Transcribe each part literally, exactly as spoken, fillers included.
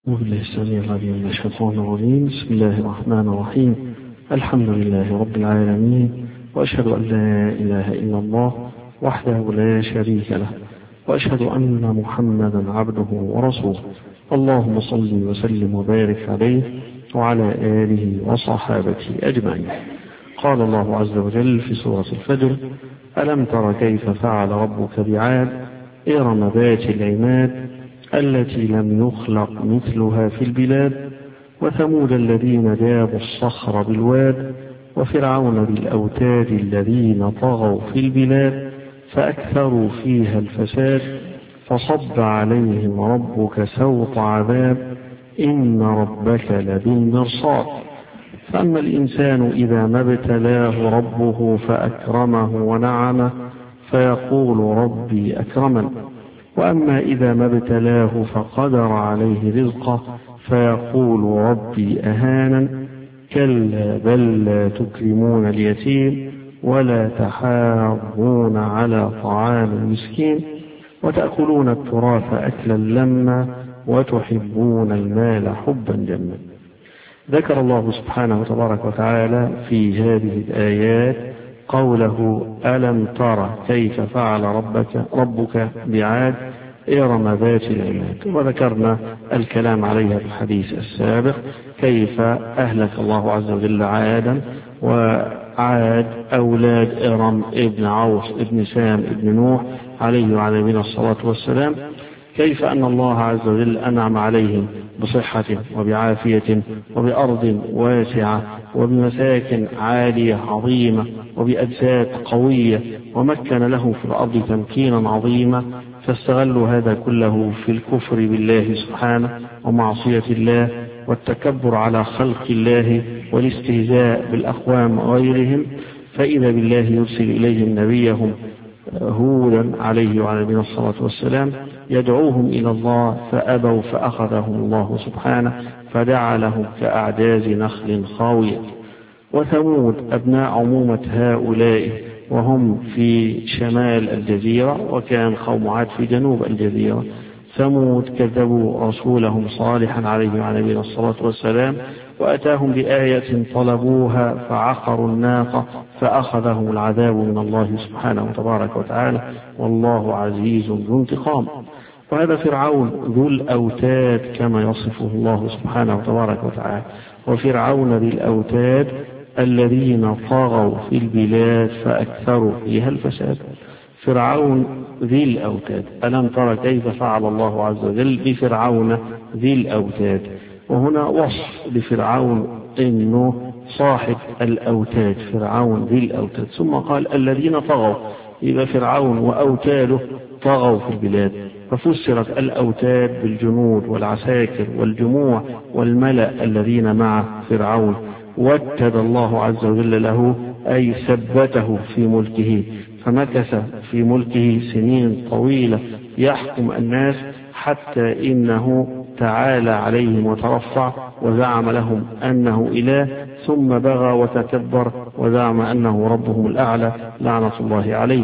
بالله السميع العليم من الشيطان الرجيم. بسم الله الرحمن الرحيم. الحمد لله رب العالمين، وأشهد أن لا إله إلا الله وحده لا شريك له، وأشهد أن محمدا عبده ورسوله. اللهم صل وسلم وبارك عليه وعلى آله وصحابته أجمعين. قال الله عز وجل في سورة الفجر: ألم تر كيف فعل ربك بعاد إرم ذات العماد التي لم يخلق مثلها في البلاد، وثمود الذين جابوا الصخر بالواد، وفرعون بالأوتاد الذين طغوا في البلاد فأكثروا فيها الفساد، فصب عليهم ربك سوط عذاب إن ربك لبالمرصاد. فأما الإنسان إذا ما ابتلاه ربه فأكرمه ونعمه فيقول ربي أكرمن، وأما إذا ما ابتلاه فقدر عليه رزقه فيقول ربي أهانا. كلا بل لا تكرمون اليتيم ولا تحاضون على طعام المسكين وتأكلون التراث أكلا لما وتحبون المال حبا جما. ذكر الله سبحانه تبارك وتعالى في هذه الآيات قوله: ألم تر كيف فعل ربك, ربك بعاد إرم ذات العماد. وذكرنا الكلام عليها في الحديث السابق، كيف أهلك الله عز وجل عادا، وعاد أولاد إرم ابن عوص ابن سام ابن نوح عليه وعلى نبينا الصلاة والسلام، كيف أن الله عز وجل أنعم عليهم بصحة وبعافية وبأرض واسعة وبمساكن عالية عظيمة وبأجساد قوية، ومكن لهم في الأرض تمكينا عظيما، فاستغلوا هذا كله في الكفر بالله سبحانه ومعصية الله والتكبر على خلق الله والاستهزاء بالأقوام وغيرهم. فإذا بالله يرسل إليهم نبيهم هودا عليه وعلى نبينا الصلاة والسلام يدعوهم إلى الله فأبوا، فأخذهم الله سبحانه فجعلهم كأعجاز نخل خاوية. وثمود أبناء عمومة هؤلاء وهم في شمال الجزيرة، وكان قوم عاد في جنوب الجزيرة. ثمود كذبوا رسولهم صالحا عليه وعلى نبينا الصلاة والسلام، وأتاهم بآية طلبوها فعقروا الناقة فأخذهم العذاب من الله سبحانه وتبارك وتعالى، والله عزيز ذو انتقام. وهذا فرعون ذو الأوتاد كما يصفه الله سبحانه وتبارك وتعالى. وفرعون ذي الأوتاد الذين طغوا في البلاد فأكثروا فيها الفساد. فرعون ذي الأوتاد. ألم تر كيف فعل الله عز وجل بفرعون ذي الأوتاد. وهنا وصف لفرعون إنه صاحب الأوتاد، فرعون ذي الأوتاد. ثم قال الذين طغوا، إذا فرعون وأوتاده طغوا في البلاد، ففسرت الأوتاد بالجنود والعساكر والجموع والملأ الذين مع فرعون. وتد الله عز وجل له أي ثبته في ملكه، فمكث في ملكه سنين طويلة يحكم الناس، حتى إنه تعالى عليهم وترفع وزعم لهم أنه إله، ثم بغى وتكبر وزعم أنه ربهم الأعلى لعنة الله عليه.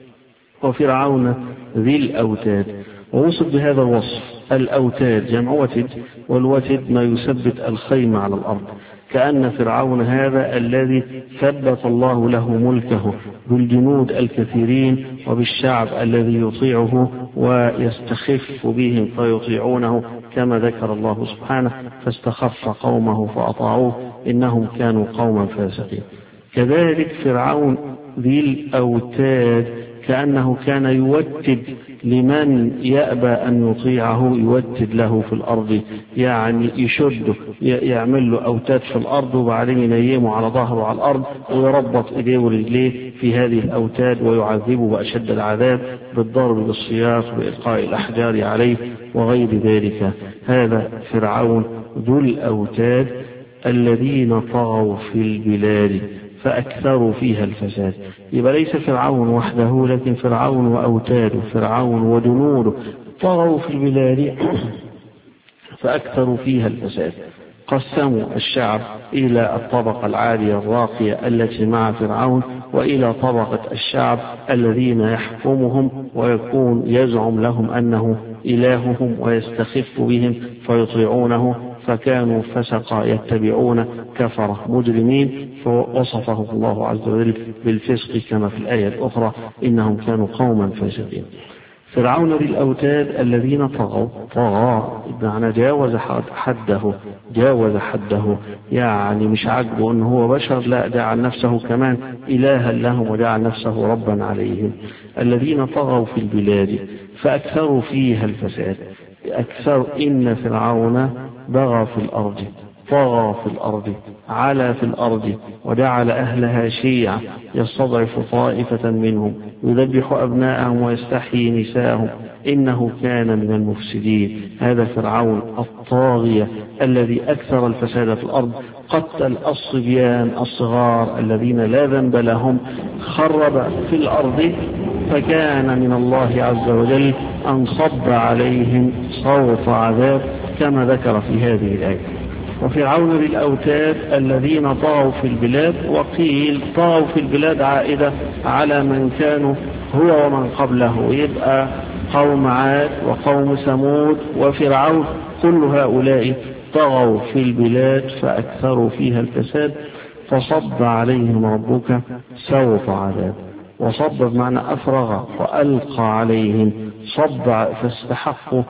وفرعون ذي الأوتاد، ووصف بهذا الوصف الأوتاد جمع وتد، والوتد ما يثبت الخيمة على الأرض، كأن فرعون هذا الذي ثبت الله له ملكه بالجنود الكثيرين وبالشعب الذي يطيعه ويستخف بهم فيطيعونه، كما ذكر الله سبحانه: فاستخف قومه فأطاعوه إنهم كانوا قوما فاسقين. كذلك فرعون ذي الأوتاد كأنه كان يوتد لمن يأبى أن يطيعه، يوتد له في الأرض، يعني يشده، يعمل له أوتاد في الأرض وبعدين ينيمه على ظهره على الأرض ويربط إيديه ورجليه في هذه الأوتاد ويعذبه بأشد العذاب بالضرب بالسياط وإلقاء الأحجار عليه وغير ذلك. هذا فرعون ذو الأوتاد الذين طغوا في البلاد فأكثروا فيها الفساد. يبقى ليس فرعون وحده، لكن فرعون وأوتاده، فرعون وجنوده طغوا في البلاد فأكثروا فيها الفساد. قسموا الشعب إلى الطبقة العالية الراقية التي مع فرعون، وإلى طبقة الشعب الذين يحكمهم ويكون يزعم لهم أنه إلههم ويستخف بهم فيطيعونه، فكانوا فسقا يتبعون كفرة مجرمين، فوصفه الله عز وجل بالفسق كما في الآية الأخرى إنهم كانوا قوما فاسقين. فرعون بالأوتاد الذين طغوا، طغى بمعنى جاوز حده، جاوز حده يعني مش عاجبه أنه هو بشر، لا جعل نفسه كمان إلها لهم وجعل نفسه ربا عليهم. الذين طغوا في البلاد فأكثروا فيها الفساد. أكثر إن فرعون بغى في الأرض، طغى في الأرض، علا في الأرض، وجعل أهلها شيعا يستضعف طائفة منهم يذبح أبناءهم ويستحيي نساءهم إنه كان من المفسدين. هذا فرعون الطاغية الذي أكثر الفساد في الأرض، قتل الصبيان الصغار الذين لا ذنب لهم، خرب في الأرض، فكان من الله عز وجل أن صب عليهم صوت عذاب كما ذكر في هذه الآية. وفرعون بالأوتاد الذين طغوا في البلاد، وقيل طغوا في البلاد عائدة على من كانوا هو ومن قبله، يبقى قوم عاد وقوم ثمود وفرعون، كل هؤلاء طغوا في البلاد فأكثروا فيها الفساد، فصب عليهم ربك سوط عذاب. وصب بمعنى أفرغ وألقى عليهم، صب فاستحقوا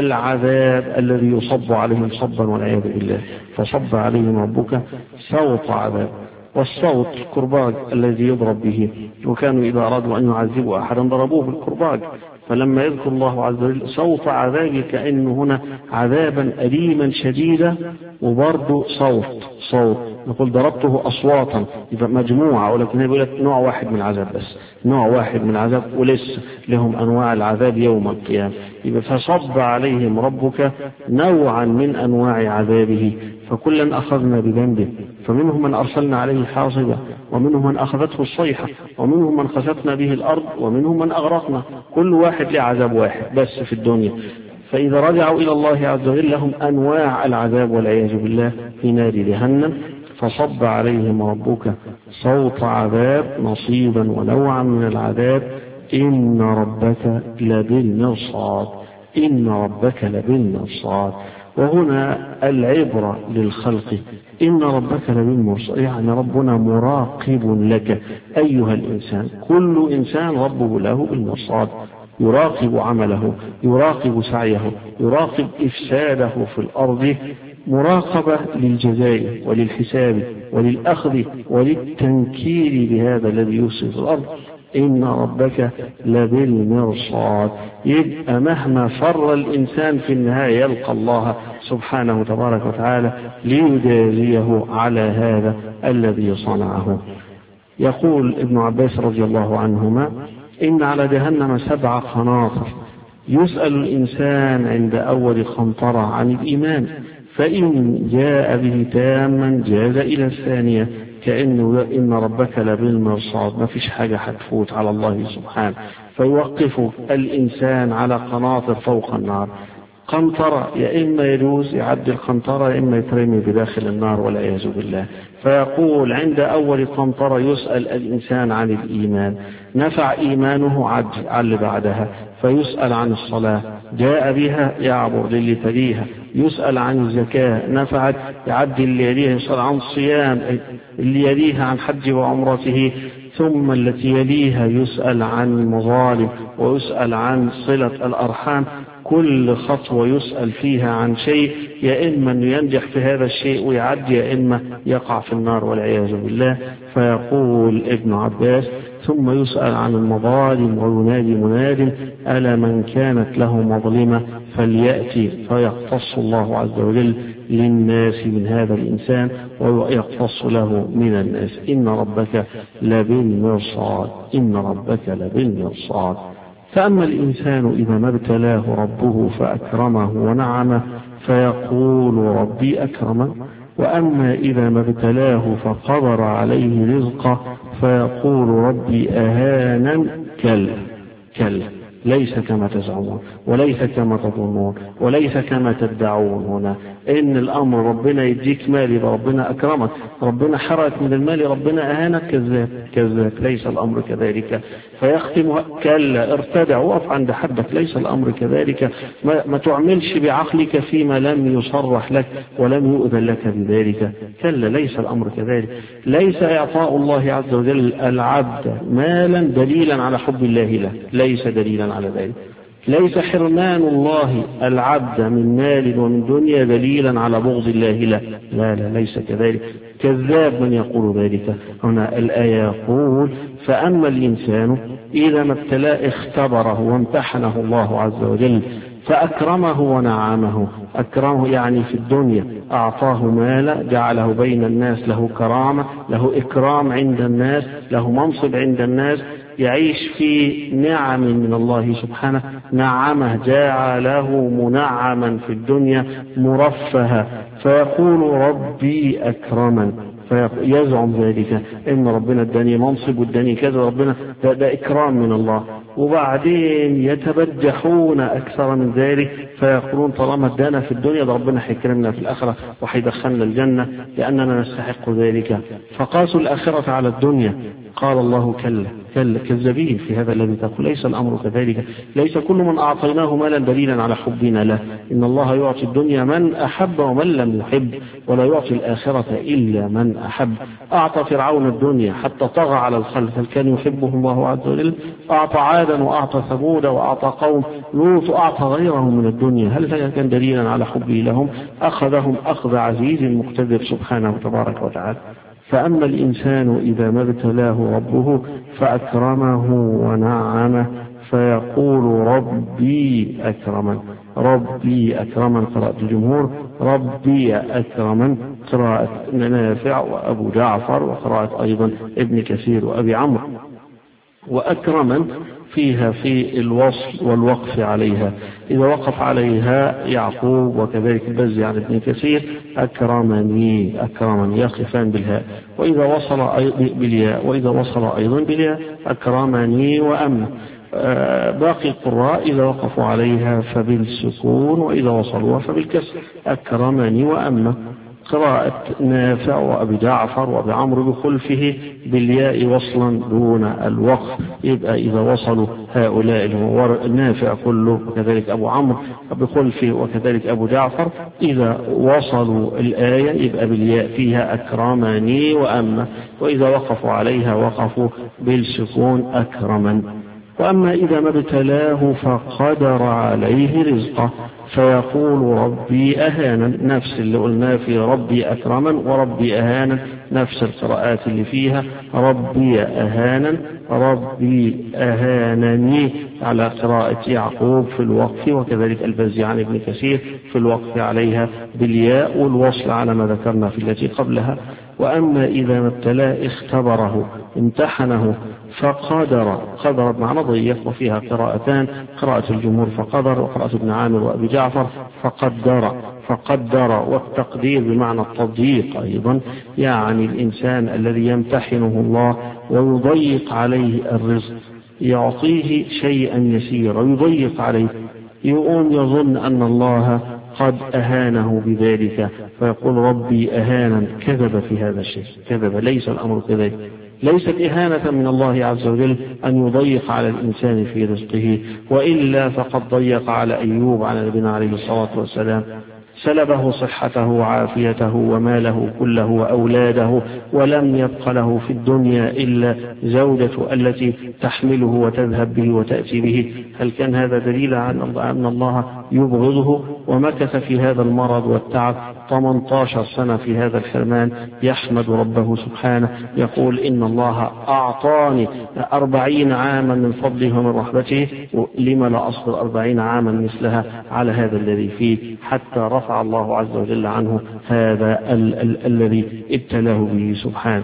العذاب الذي يصب عليهم صبا والعياذ بالله، فصب عليهم ربك سوط عذاب. والصوت كرباج الذي يضرب به، وكانوا إذا أرادوا أن يعذبوا أحدا ضربوه بالكرباج، فلما يذكر الله عز وجل صوت عذاب كأنه هنا عذابا أليما شديدا، وبرضه صوت صوت نقول ضربته أصواتا يبقى مجموعة، ولكن يقول لك نوع واحد من العذاب بس، نوع واحد من العذاب، ولسه لهم أنواع العذاب يوم القيامة. يبقى فصب عليهم ربك نوعا من أنواع عذابه، فكلا أخذنا بذنبه، فمنهم من أرسلنا عليه حاصبا، ومنهم من أخذته الصيحة، ومنهم من خسفنا به الأرض، ومنهم من أغرقنا. كل واحد له عذاب واحد بس في الدنيا. فإذا رجعوا إلى الله عز وجل لهم أنواع العذاب والعياذ بالله في نار جهنم. فصب عليهم ربك صوت عذاب نصيبا ونوعا من العذاب إن ربك لبالمرصاد، إن ربك لبالمرصاد. وهنا العبرة للخلق، إن ربك لبالمرصاد، يعني ربنا مراقب لك أيها الإنسان، كل إنسان ربه له بالمرصاد، يراقب عمله، يراقب سعيه، يراقب إفساده في الأرض، مراقبة للجزاء وللحساب وللأخذ وللتنكير بهذا الذي يفسد في الأرض. إن ربك لبالمرصاد، يبقى مهما فر الإنسان في النهاية يلقى الله سبحانه تبارك وتعالى ليجازيه على هذا الذي صنعه. يقول ابن عباس رضي الله عنهما إن على جهنم سبع قناطر، يسأل الإنسان عند أول قنطرة عن الإيمان، فإن جاء به تاما جاز إلى الثانية، كأنه إن ربك لبالمرصاد، ما فيش حاجة هتفوت على الله سبحانه، فيوقف الإنسان على قناطر فوق النار. قنطرة يا إما يجوز يعدي القنطرة، يا إما يترمي بداخل النار والعياذ بالله. فيقول عند أول قنطرة يسأل الإنسان عن الإيمان، نفع إيمانه عد على بعدها، فيسأل عن الصلاة، جاء بها يعبر للي تليها، يسأل عن الزكاة، نفعت يعدي اللي يليها، يسأل عن الصيام اللي يليها عن حج وعمرته، ثم التي يليها يسأل عن المظالم، ويسأل عن صلة الأرحام. كل خطوة يسأل فيها عن شيء، يا إما أن ينجح في هذا الشيء ويعدي، يا إما يقع في النار والعياذ بالله. فيقول ابن عباس ثم يسأل عن المظالم، وينادي مناد ألا من كانت له مظلمة فليأتي، فيقتص الله عز وجل للناس من هذا الإنسان ويقتص له من الناس. إن ربك لبالمرصاد، إن ربك لبالمرصاد. فأما الإنسان إذا ما ابتلاه ربه فأكرمه ونعمه فيقول ربي أكرمن، وأما إذا ما ابتلاه فقدر عليه رزقه فيقول ربي أهانن. كلا كلا، ليس كما تزعمون وليس كما تظنون وليس كما تدعون هنا إن الأمر ربنا يديك مال يبقى ربنا أكرمك، ربنا حرك من المال ربنا أهانك، كذاب كذاب، ليس الأمر كذلك. فيختم كلا ارتدع وقف عند حدك، ليس الأمر كذلك. ما, ما تعملش بعقلك فيما لم يصرح لك ولم يؤذن لك بذلك، كلا ليس الأمر كذلك. ليس إعطاء الله عز وجل العبد مالا دليلا على حب الله له، ليس دليلا على ذلك. ليس حرمان الله العبد من مال ومن دنيا دليلا على بغض الله له، لا لا ليس كذلك، كذاب من يقول ذلك. هنا الآية يقول فأما الإنسان إذا ما ابتلاه اختبره وامتحنه الله عز وجل فأكرمه ونعمه. أكرمه يعني في الدنيا أعطاه مالا جعله بين الناس له كرامة، له إكرام عند الناس، له منصب عند الناس، يعيش في نعم من الله سبحانه، نعمه جعله منعما في الدنيا مرفها، فيقول ربي أكرمن، فيزعم ذلك إن ربنا اداني منصب واداني كذا، ربنا ده, ده إكرام من الله. وبعدين يتبجحون أكثر من ذلك فيقولون طالما ادانا في الدنيا ده ربنا حيكرمنا في الآخرة وحيدخلنا الجنة لأننا نستحق ذلك. فقاسوا الآخرة على الدنيا. قال الله كلا كلا كذابين في هذا الذي تقول، ليس الأمر كذلك. ليس كل من أعطيناه مالا دليلا على حبنا له، إن الله يعطي الدنيا من أحب ومن لم يحب، ولا يعطي الآخرة إلا من أحب. أعطى فرعون الدنيا حتى طغى على الخلق، هل كان يحبه الله عز وجل؟ أعطى عادا وأعطى ثمود وأعطى قوم لوط، أعطى غيرهم من الدنيا، هل كان دليلا على حبه لهم؟ أخذهم أخذ عزيز مقتدر سبحانه تبارك وتعالى. فأما الإنسان إذا ما ابتلاه ربه فأكرمه ونعمه فيقول ربي أكرمن، ربي أكرمن قراءة الجمهور، ربي أكرمن قراءة نافع وأبو جعفر وقراءة أيضا ابن كثير وأبي عمرو. وأكرمن فيها في الوصل والوقف عليها، إذا وقف عليها يعقوب وكذلك البزي عن ابن كثير أكرمني أكرمني يقفان بالهاء، وإذا وصل بالياء وإذا وصل أيضا بالياء أكرمني وأما. باقي القراء إذا وقفوا عليها فبالسكون وإذا وصلوا فبالكسر أكرمني وأما. قراءة نافع وأبي جعفر وأبي عمرو بخلفه بالياء وصلا دون الوقف، يبقى إذا وصلوا هؤلاء النافع كله وكذلك أبو عمرو بخلفه وكذلك أبو جعفر إذا وصلوا الآية يبقى بالياء فيها أكرمني وأما، وإذا وقفوا عليها وقفوا بالسكون أكرمن. وأما إذا ما ابتلاه فقدر عليه رزقه فيقول ربي أهانا، نفس اللي قلناه في ربي أكرما وربي أهانا، نفس القراءات اللي فيها ربي أهانا ربي أهانني على قراءة يعقوب في الوقف وكذلك البزي عن ابن كثير في الوقف عليها بالياء والوصل على ما ذكرنا في التي قبلها. وأما إذا ما ابتلاه اختبره امتحنه فقدر، قدر بمعنى ضيق، وفيها قراءتان، قراءة الجمهور فقدر وقراءة ابن عامر وأبي جعفر فقدر فقدر، والتقدير بمعنى التضييق أيضا، يعني الإنسان الذي يمتحنه الله ويضيق عليه الرزق، يعطيه شيئا يسيرا يضيق عليه، يقوم يظن أن الله قد أهانه بذلك فيقول ربي أهانا، كذب في هذا الشيء، كذب، ليس الأمر كذلك. ليست إهانة من الله عز وجل أن يضيق على الإنسان في رزقه، وإلا فقد ضيق على أيوب على نبينا عليه الصلاة والسلام، سلبه صحته وعافيته وماله كله وأولاده، ولم يبق له في الدنيا إلا زوجته التي تحمله وتذهب به وتأتي به. هل كان هذا دليل على أن الله يبغضه؟ ومكث في هذا المرض والتعب ثمانية عشر سنة في هذا الحرمان يحمد ربه سبحانه، يقول إن الله أعطاني أربعين عاما من فضله ومن رحمته، لما لا أصبر أربعين عاما مثلها على هذا الذي فيه، حتى رفع الله عز وجل عنه هذا ال- ال- الذي ابتلاه به سبحانه.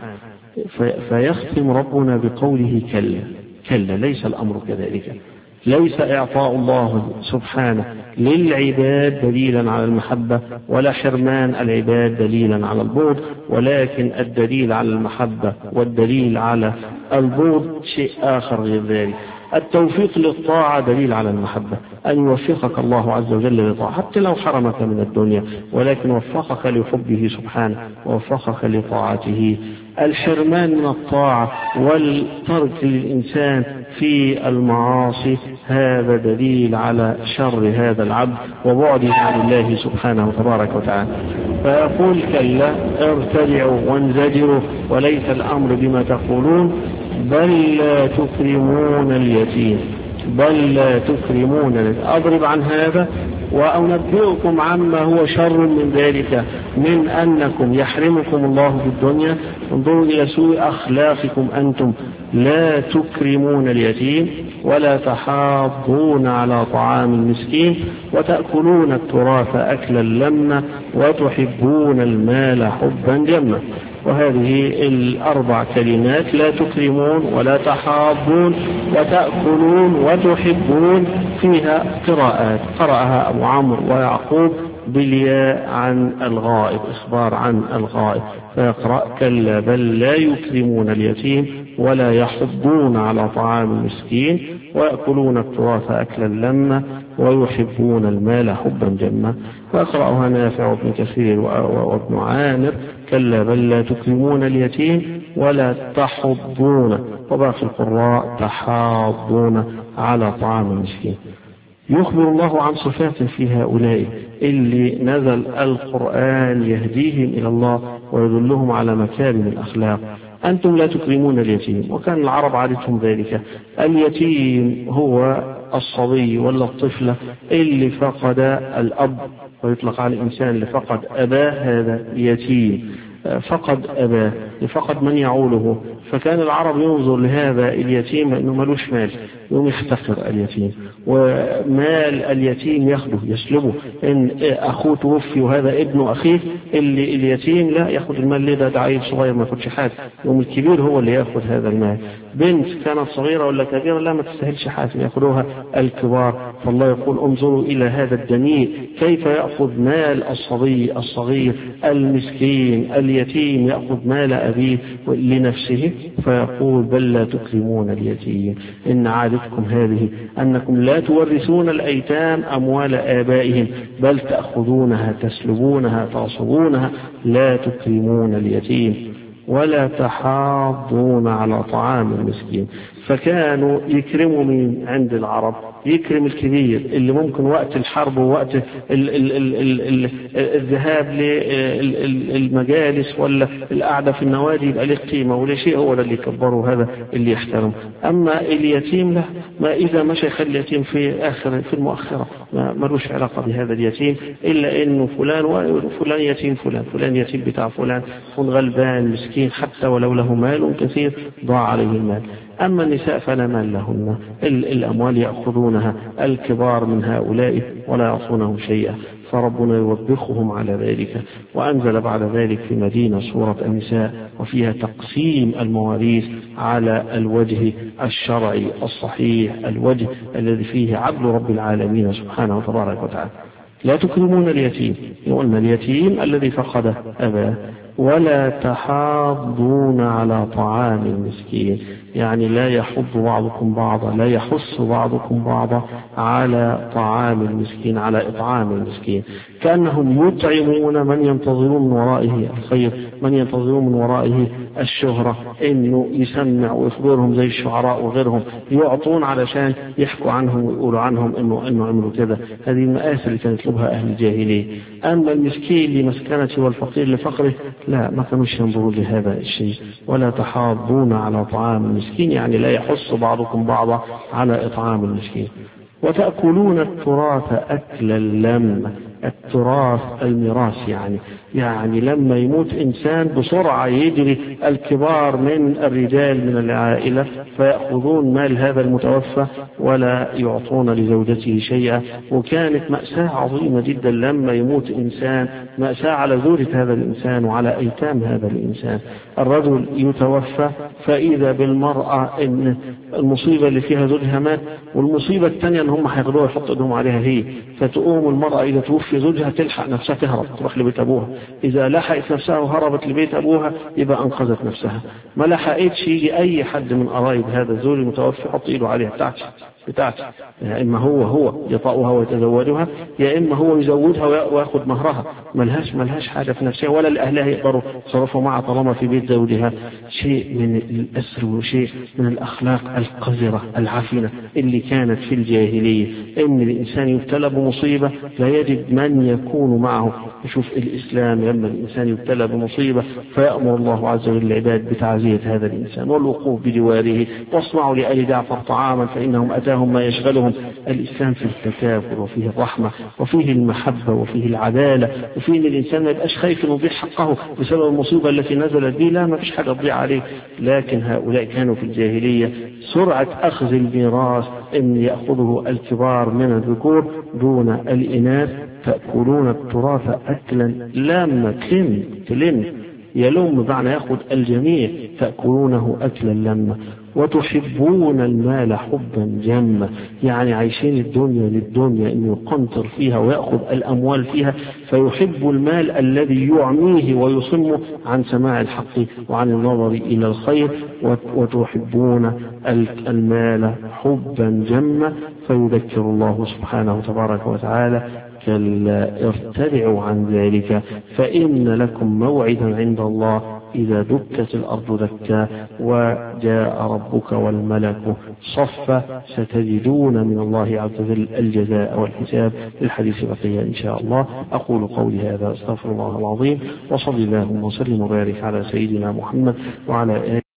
فيختم ربنا بقوله كلا كلا، ليس الأمر كذلك. ليس إعطاء الله سبحانه للعباد دليلا على المحبة، ولا حرمان العباد دليلا على البغض، ولكن الدليل على المحبة والدليل على البغض شيء آخر غير ذلك. التوفيق للطاعة دليل على المحبة، أن يوفقك الله عز وجل للطاعة حتى لو حرمك من الدنيا، ولكن وفقك لحبه سبحانه ووفقك لطاعته. الحرمان من الطاعة والترك للإنسان في المعاصي هذا دليل على شر هذا العبد وبعده عن الله سبحانه تبارك وتعالى. فيقول كلا ارتدعوا وانزجروا وليس الأمر بما تقولون بل لا تكرمون اليتيم بل لا تكرمون اليتيم. أضرب عن هذا وأنبئكم عما هو شر من ذلك، من أنكم يحرمكم الله في الدنيا. انظروا إلى سوء أخلاقكم أنتم، لا تكرمون اليتيم ولا تحاضون على طعام المسكين وتأكلون التراث أكلا لما وتحبون المال حبا جما. وهذه الأربع كلمات، لا تكرمون ولا تحاضون وتأكلون وتحبون، فيها قراءات قرأها أبو عمرو ويعقوب بالياء عن الغائب، إخبار عن الغائب، فيقرأ كلا بل لا يكرمون اليتيم ولا يحضون على طعام المسكين ويأكلون التراث أكلا لما ويحبون المال حبا جما. ويقرأها نافع وابن كثير وابن عامر كلا بل لا تكرمون اليتيم ولا تحضون، وباقي القراء تحاضون على طعام المسكين. يخبر الله عن صفات في هؤلاء اللي نزل القرآن يهديهم إلى الله ويدلهم على مكارم الأخلاق. أنتم لا تكرمون اليتيم، وكان العرب عادتهم ذلك. اليتيم هو الصبي ولا الطفلة اللي فقد الأب، ويطلق على الإنسان اللي فقد أباه هذا يتيم، فقد أباه، فقد من يعوله. فكان العرب ينظر لهذا اليتيم أنه ملوش مال، يوم يحتقر اليتيم، ومال اليتيم ياخده يسلبه. إن أخوه توفي وهذا ابن أخيه، اللي اليتيم لا ياخد المال، ليه؟ ده عيل صغير ما ياخدش حاجة، يوم الكبير هو اللي ياخد هذا المال. بنت كانت صغيرة ولا كبيرة لا ما تستاهلش حاجة، ياخدوها الكبار. فالله يقول انظروا إلى هذا الدنيء كيف يأخذ مال الصبي الصغير المسكين اليتيم، يأخذ مال أبيه لنفسه. فيقول بل لا تكرمون اليتيم، إن عادتكم هذه أنكم لا تورثون الأيتام أموال آبائهم بل تأخذونها تسلبونها تعصبونها، لا تكرمون اليتيم ولا تحاضون على طعام المسكين. فكانوا يكرموا من عند العرب، يكرم الكبير اللي ممكن وقت الحرب ووقت ال ال ال ال ال الذهاب للمجالس ولا القعدة في النوادي يبقى له قيمة ولا شيء، هو اللي يكبره هذا اللي يحترم. أما اليتيم لا، ما إذا مشى يخلي اليتيم في آخر في المؤخرة، ما ملوش علاقة بهذا اليتيم إلا إنه فلان وفلان يتيم فلان فلان يتيم بتاع فلان، فلان غلبان مسكين حتى ولو له مال كثير ضاع عليه المال. أما النساء فلا مال لهن، الأموال يأخذونها الكبار من هؤلاء ولا يعطونهم شيئا. فربنا يوبخهم على ذلك. وأنزل بعد ذلك في مدينة سورة النساء وفيها تقسيم المواريث على الوجه الشرعي الصحيح، الوجه الذي فيه عدل رب العالمين سبحانه وتبارك وتعالى. لا تكرمون اليتيم، يقولنا اليتيم الذي فقد أباه. ولا تحاضون على طعام المسكين، يعني لا يحض بعضكم بعضا، لا يحث بعضكم بعضا على طعام المسكين، على إطعام المسكين، كأنهم يطعمون من ينتظرون من ورائه الخير، من ينتظرون من ورائه الشهرة، إنه يسمع ويخبرهم زي الشعراء وغيرهم، يعطون علشان يحكوا عنهم ويقولوا عنهم إنه إنه عملوا كذا. هذه المآثر اللي كانت يطلبها أهل الجاهلية. أما المسكين لمسكنته والفقير لفقره لا، ما كانوش ينظروا لهذا الشيء. ولا تحاضون على طعام المسكين، يعني لا يحث بعضكم بعضا على إطعام المسكين. وتأكلون التراث أكلا لما، التراث الميراث، يعني يعني لما يموت إنسان بسرعة يجري الكبار من الرجال من العائلة فيأخذون مال هذا المتوفى ولا يعطون لزوجته شيئا. وكانت مأساة عظيمة جدا لما يموت إنسان، مأساة على زوجة هذا الإنسان وعلى أيتام هذا الإنسان. الرجل يتوفى فإذا بالمرأة إن المصيبة اللي فيها زوجها مات، والمصيبة الثانية إن هم هياخدوها يحطوا إيدهم عليها هي، فتقوم المرأة إذا توفي في زوجها تلحق نفسها تهرب تروح لبيت أبوها، إذا لحقت نفسها وهربت لبيت أبوها يبقى أنقذت نفسها. ما لحقتش يجي أي حد من قرايب هذا الزوج المتوفي يحط إيده عليها بتاعتي بتاعتي، يا إما هو هو يطأها ويتزوجها، يا إما هو يزودها ويأخذ مهرها. ملهاش ملهاش حاجة في نفسها ولا الأهلها يقدروا يتصرفوا معها طالما في بيت زوجها. شيء من الأسر وشيء من الأخلاق القذرة العفنة اللي كانت في الجاهلية، إن الإنسان يبتلى بمصيبة لا يجد من يكون معه. يشوف الإسلام لما الإنسان يبتلى بمصيبة فيأمر الله عز وجل العباد بتعزية هذا الإنسان والوقوف بجواره، واصنعوا لآل جعفر طعاما فإنهم أتاهم ما يشغلهم. الإسلام فيه التكافل وفيه الرحمة وفيه المحبة وفيه العدالة، وفيه إن الإنسان ما يبقاش خايف إنه يضيع حقه بسبب المصيبة التي نزلت به، لا ما فيش حاجة تضيع عليه. لكن هؤلاء كانوا في الجاهلية سرعة أخذ الميراث إن يأخذه الكبار من الذكور دون الإناث. تأكلون التراث أكلا لما تلم تلم يلوم بمعنى يأخذ الجميع، تأكلونه أكلا لما. وتحبون المال حبا جما، يعني عايشين الدنيا للدنيا إنه يقنطر فيها ويأخذ الأموال فيها، فيحب المال الذي يعميه ويصمه عن سماع الحق وعن النظر إلى الخير. وتحبون المال حبا جما، فيذكر الله سبحانه تبارك وتعالى كلا ارتدعوا عن ذلك فإن لكم موعدا عند الله إذا دكت الأرض دكا وجاء ربك والملك صفا ستجدون من الله عز وجل الجزاء والحساب. الحديث بقية إن شاء الله. أقول قولي هذا أستغفر الله العظيم، وصلى الله وسلم وبارك على سيدنا محمد وعلى آله